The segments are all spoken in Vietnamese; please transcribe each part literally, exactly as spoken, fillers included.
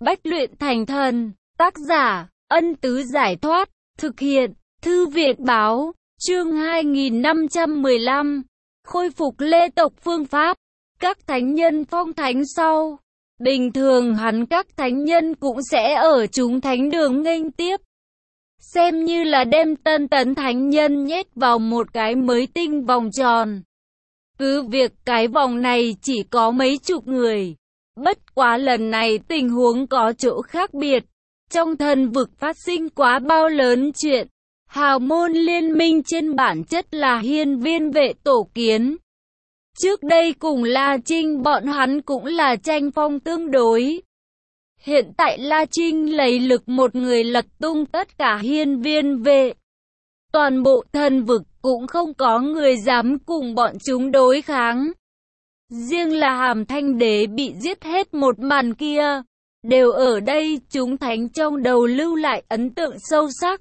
Bách luyện thành thần. Tác giả, Ân Tứ Giải Thoát. Thực hiện, Thư Việt Báo. Chương hai nghìn năm trăm mười lăm. Khôi phục lê tộc phương pháp. Các thánh nhân phong thánh sau. Bình thường hẳn các thánh nhân cũng sẽ ở chúng thánh đường nghênh tiếp. Xem như là đem tân tấn thánh nhân nhét vào một cái mới tinh vòng tròn. Cứ việc cái vòng này chỉ có mấy chục người. Bất quá lần này tình huống có chỗ khác biệt. Trong thần vực phát sinh quá bao lớn chuyện. Hào môn liên minh trên bản chất là hiên viên vệ tổ kiến. Trước đây cùng La Trinh bọn hắn cũng là tranh phong tương đối. Hiện tại La Trinh lấy lực một người lật tung tất cả hiên viên vệ. Toàn bộ thần vực cũng không có người dám cùng bọn chúng đối kháng. Riêng là Hàm Thanh Đế bị giết hết một màn kia. Đều ở đây chúng thánh trong đầu lưu lại ấn tượng sâu sắc.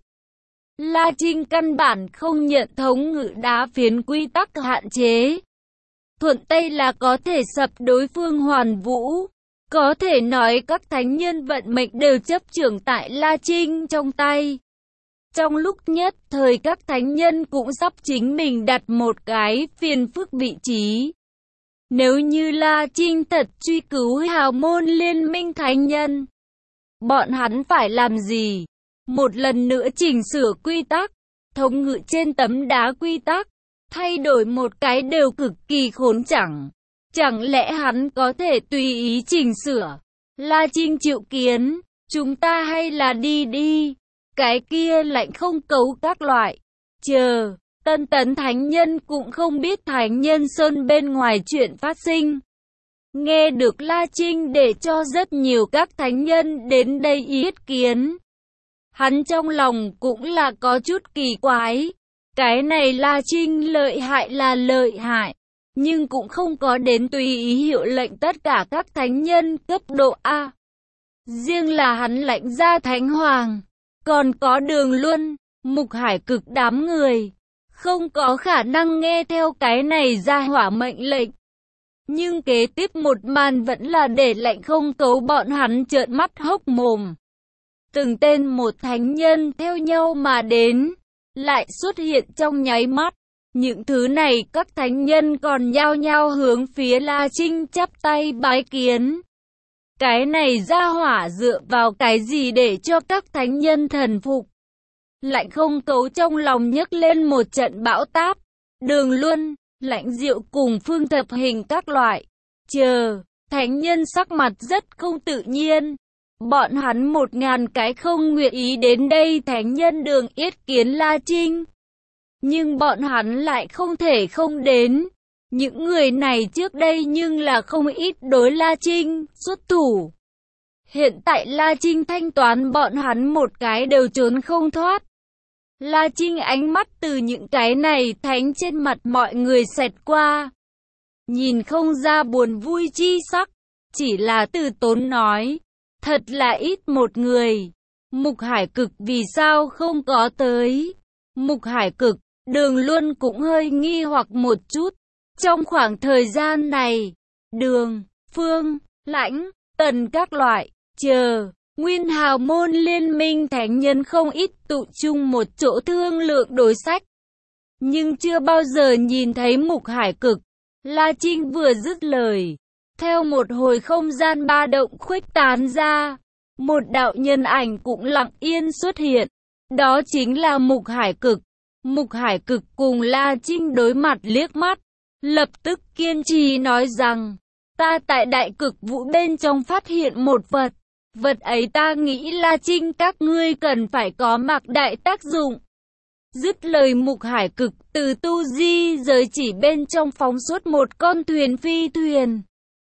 La Trinh căn bản không nhận thống ngự đá phiến quy tắc hạn chế. Thuận tay là có thể sập đối phương hoàn vũ. Có thể nói các thánh nhân vận mệnh đều chấp trưởng tại La Trinh trong tay. Trong lúc nhất thời các thánh nhân cũng sắp chính mình đặt một cái phiền phức vị trí. Nếu như La Trinh thật truy cứu hào môn liên minh thánh nhân, bọn hắn phải làm gì? Một lần nữa chỉnh sửa quy tắc, thống ngự trên tấm đá quy tắc, thay đổi một cái đều cực kỳ khốn chẳng. Chẳng lẽ hắn có thể tùy ý chỉnh sửa? La Trinh chịu kiến, chúng ta hay là đi đi. Cái kia lạnh không cấu các loại. Chờ, tân tấn thánh nhân cũng không biết thánh nhân sơn bên ngoài chuyện phát sinh. Nghe được La Trinh để cho rất nhiều các thánh nhân đến đây ý kiến. Hắn trong lòng cũng là có chút kỳ quái. Cái này La Trinh lợi hại là lợi hại. Nhưng cũng không có đến tùy ý hiệu lệnh tất cả các thánh nhân cấp độ A. Riêng là hắn lệnh ra thánh hoàng. Còn có Đường Luân, Mục Hải Cực đám người. Không có khả năng nghe theo cái này ra hỏa mệnh lệnh. Nhưng kế tiếp một màn vẫn là để lệnh không cấu bọn hắn trợn mắt hốc mồm. Từng tên một thánh nhân theo nhau mà đến. Lại xuất hiện trong nháy mắt. Những thứ này các thánh nhân còn nhao nhao hướng phía La Trinh chắp tay bái kiến. Cái này ra hỏa dựa vào cái gì để cho các thánh nhân thần phục? Lạnh không cấu trong lòng nhấc lên một trận bão táp. Đường Luân, Lãnh Diệu cùng Phương Thập Hình các loại. Chờ, thánh nhân sắc mặt rất không tự nhiên. Bọn hắn một ngàn cái không nguyện ý đến đây thánh nhân đường yết kiến La Trinh. Nhưng bọn hắn lại không thể không đến. Những người này trước đây nhưng là không ít đối La Trinh xuất thủ. Hiện tại La Trinh thanh toán bọn hắn một cái đều trốn không thoát. La Trinh ánh mắt từ những cái này thánh trên mặt mọi người xẹt qua. Nhìn không ra buồn vui chi sắc. Chỉ là từ tốn nói. Thật là ít một người. Mục Hải Cực vì sao không có tới? Mục Hải Cực, Đường Luân cũng hơi nghi hoặc một chút. Trong khoảng thời gian này, Đường, Phương, Lãnh, Tần các loại, chờ, nguyên hào môn liên minh thánh nhân không ít tụ chung một chỗ thương lượng đối sách. Nhưng chưa bao giờ nhìn thấy Mục Hải Cực. La Trinh vừa dứt lời. Theo một hồi không gian ba động khuếch tán ra, một đạo nhân ảnh cũng lặng yên xuất hiện. Đó chính là Mục Hải Cực. Mục Hải Cực cùng La Trinh đối mặt liếc mắt, lập tức kiên trì nói rằng, ta tại đại cực vũ bên trong phát hiện một vật. Vật ấy ta nghĩ La Trinh các ngươi cần phải có mặc đại tác dụng. Dứt lời Mục Hải Cực từ tu di giới chỉ bên trong phóng xuất một con thuyền phi thuyền.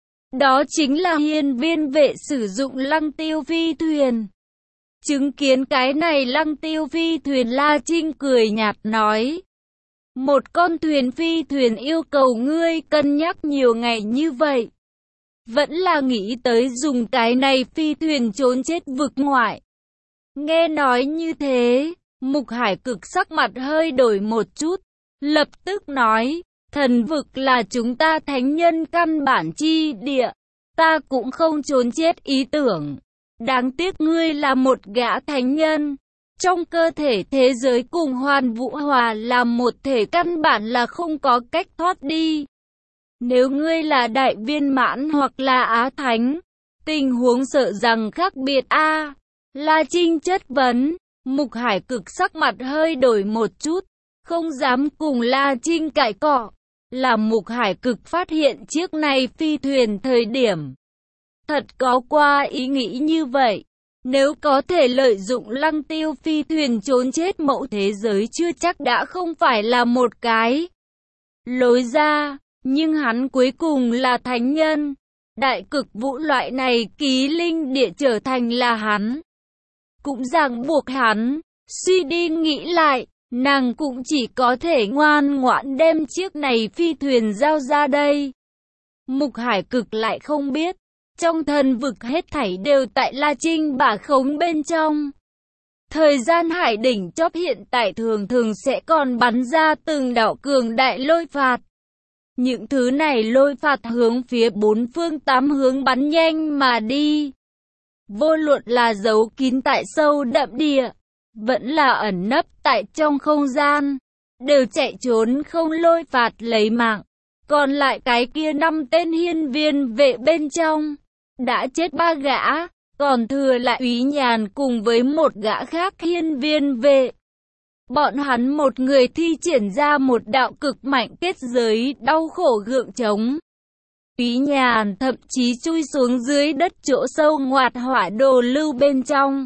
Đó chính là hiên viên vệ sử dụng lăng tiêu phi thuyền. Chứng kiến cái này lăng tiêu phi thuyền La Trinh cười nhạt nói. Một con thuyền phi thuyền yêu cầu ngươi cân nhắc nhiều ngày như vậy. Vẫn là nghĩ tới dùng cái này phi thuyền trốn chết vực ngoại. Nghe nói như thế, Mục Hải Cực sắc mặt hơi đổi một chút. Lập tức nói, thần vực là chúng ta thánh nhân căn bản chi địa. Ta cũng không trốn chết ý tưởng. Đáng tiếc ngươi là một gã thánh nhân. Trong cơ thể thế giới cùng Hoàn Vũ Hòa là một thể, căn bản là không có cách thoát đi. Nếu ngươi là đại viên mãn hoặc là á thánh, tình huống sợ rằng khác biệt a. À, La Trinh chất vấn. Mục Hải Cực sắc mặt hơi đổi một chút, không dám cùng La Trinh cãi cọ. Là Mục Hải Cực phát hiện chiếc này phi thuyền thời điểm, thật có qua ý nghĩ như vậy. Nếu có thể lợi dụng Lăng Tiêu phi thuyền trốn chết, mẫu thế giới chưa chắc đã không phải là một cái lối ra. Nhưng hắn cuối cùng là thánh nhân. Đại cực vũ loại này ký linh địa trở thành là hắn, cũng ràng buộc hắn. Suy đi nghĩ lại, nàng cũng chỉ có thể ngoan ngoãn đem chiếc này phi thuyền giao ra đây. Mục Hải Cực lại không biết, trong thần vực hết thảy đều tại La Trinh bả khống bên trong. Thời gian hải đỉnh chóp hiện tại thường thường sẽ còn bắn ra từng đạo cường đại lôi phạt. Những thứ này lôi phạt hướng phía bốn phương tám hướng bắn nhanh mà đi. Vô luận là giấu kín tại sâu đậm địa, vẫn là ẩn nấp tại trong không gian, đều chạy trốn không lôi phạt lấy mạng. Còn lại cái kia năm tên hiên viên vệ bên trong, đã chết ba gã, còn thừa lại Úy Nhàn cùng với một gã khác hiên viên vệ. Bọn hắn một người thi triển ra một đạo cực mạnh kết giới đau khổ gượng chống. Úy Nhàn thậm chí chui xuống dưới đất chỗ sâu ngoạt hỏa đồ lưu bên trong.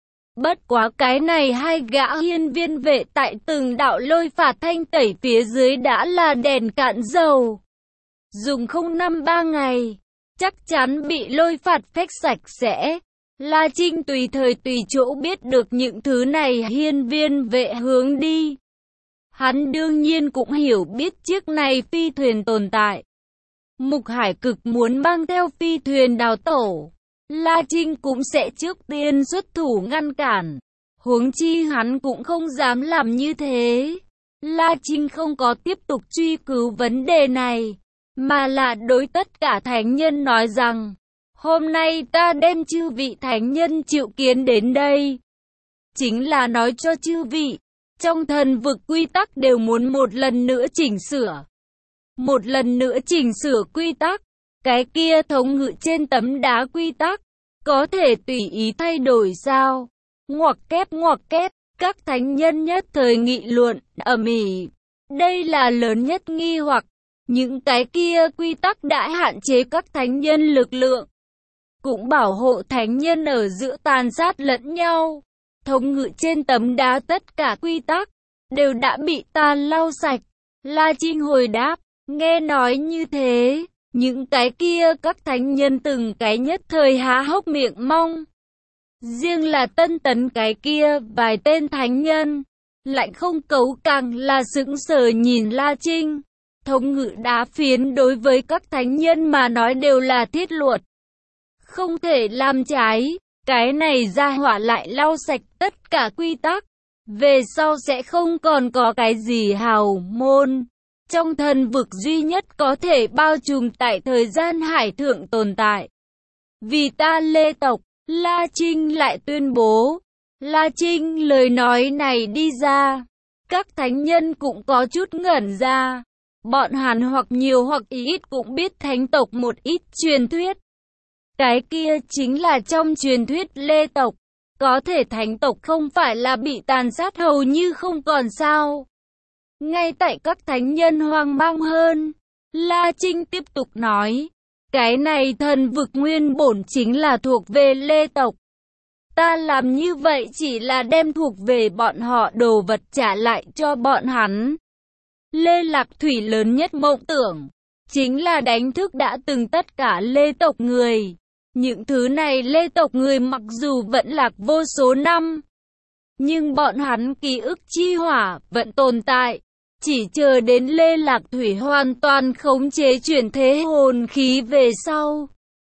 Bất quá cái này hai gã hiên viên vệ tại từng đạo lôi phạt thanh tẩy phía dưới đã là đèn cạn dầu. Dùng không năm ba ngày, chắc chắn bị lôi phạt phách sạch sẽ. La Trinh tùy thời tùy chỗ biết được những thứ này hiên viên vệ hướng đi. Hắn đương nhiên cũng hiểu biết chiếc này phi thuyền tồn tại. Mục Hải Cực muốn mang theo phi thuyền đào tổ, La Trinh cũng sẽ trước tiên xuất thủ ngăn cản. Huống chi hắn cũng không dám làm như thế. La Trinh không có tiếp tục truy cứu vấn đề này, mà là đối tất cả thánh nhân nói rằng, hôm nay ta đem chư vị thánh nhân triệu kiến đến đây, chính là nói cho chư vị, trong thần vực quy tắc đều muốn một lần nữa chỉnh sửa. Một lần nữa chỉnh sửa quy tắc, cái kia thống ngự trên tấm đá quy tắc, có thể tùy ý thay đổi sao? Ngoặc kép ngoặc kép, các thánh nhân nhất thời nghị luận, ầm ĩ. Đây là lớn nhất nghi hoặc, những cái kia quy tắc đã hạn chế các thánh nhân lực lượng, cũng bảo hộ thánh nhân ở giữa tàn sát lẫn nhau. Thống ngự trên tấm đá tất cả quy tắc, đều đã bị ta lau sạch. La Trinh hồi đáp, nghe nói như thế, những cái kia các thánh nhân từng cái nhất thời há hốc miệng mong. Riêng là Tân Tấn cái kia, vài tên thánh nhân, lạnh không cấu càng là sững sờ nhìn La Trinh. Thống ngự đá phiến đối với các thánh nhân mà nói đều là thiết luật, không thể làm trái. Cái này ra hỏa lại lau sạch tất cả quy tắc, về sau sẽ không còn có cái gì hào môn. Trong thần vực duy nhất có thể bao trùm tại thời gian hải thượng tồn tại. Vì ta Lê tộc, La Trinh lại tuyên bố. La Trinh lời nói này đi ra, các thánh nhân cũng có chút ngẩn ra. Bọn hắn hoặc nhiều hoặc ít cũng biết thánh tộc một ít truyền thuyết. Cái kia chính là trong truyền thuyết Lê tộc, có thể thánh tộc không phải là bị tàn sát hầu như không còn sao. Ngay tại các thánh nhân hoang mang hơn, La Trinh tiếp tục nói, cái này thần vực nguyên bổn chính là thuộc về Lê tộc. Ta làm như vậy chỉ là đem thuộc về bọn họ đồ vật trả lại cho bọn hắn. Lê Lạc Thủy lớn nhất mộng tưởng, chính là đánh thức đã từng tất cả Lê tộc người. Những thứ này Lê tộc người mặc dù vẫn lạc vô số năm, nhưng bọn hắn ký ức chi hỏa vẫn tồn tại. Chỉ chờ đến Lê Lạc Thủy hoàn toàn khống chế chuyển thế hồn khí về sau,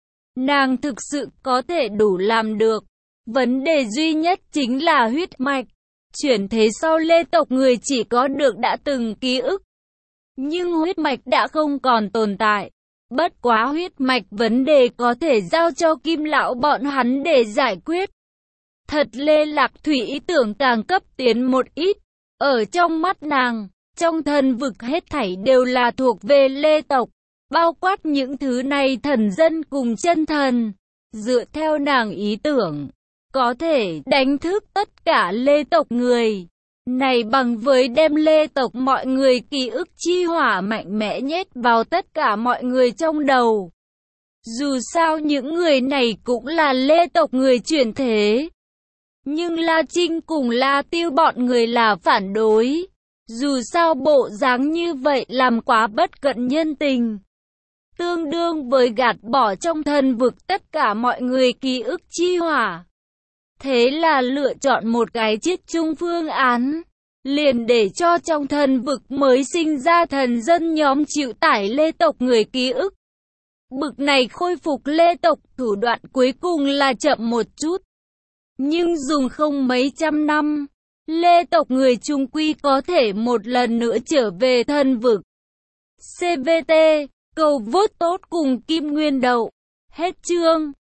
nàng thực sự có thể đủ làm được. Vấn đề duy nhất chính là huyết mạch. Chuyển thế sau Lê tộc người chỉ có được đã từng ký ức, nhưng huyết mạch đã không còn tồn tại. Bất quá huyết mạch vấn đề có thể giao cho Kim lão bọn hắn để giải quyết. Thật Lê Lạc Thủy ý tưởng càng cấp tiến một ít. Ở trong mắt nàng, trong thần vực hết thảy đều là thuộc về Lê tộc, bao quát những thứ này thần dân cùng chân thần. Dựa theo nàng ý tưởng, có thể đánh thức tất cả Lê tộc người. Này bằng với đem Lê tộc mọi người ký ức chi hỏa mạnh mẽ nhét vào tất cả mọi người trong đầu. Dù sao những người này cũng là Lê tộc người chuyển thế. Nhưng La Trinh cùng La Tiêu bọn người là phản đối. Dù sao bộ dáng như vậy làm quá bất cận nhân tình. Tương đương với gạt bỏ trong thần vực tất cả mọi người ký ức chi hỏa. Thế là lựa chọn một cái chiết chung phương án. Liền để cho trong thần vực mới sinh ra thần dân nhóm chịu tải Lê tộc người ký ức. Bực này khôi phục Lê tộc thủ đoạn cuối cùng là chậm một chút. Nhưng dùng không mấy trăm năm, Lê tộc người chung quy có thể một lần nữa trở về thần vực. xê vê tê, cầu vote tốt cùng Kim Nguyên Đậu. Hết chương.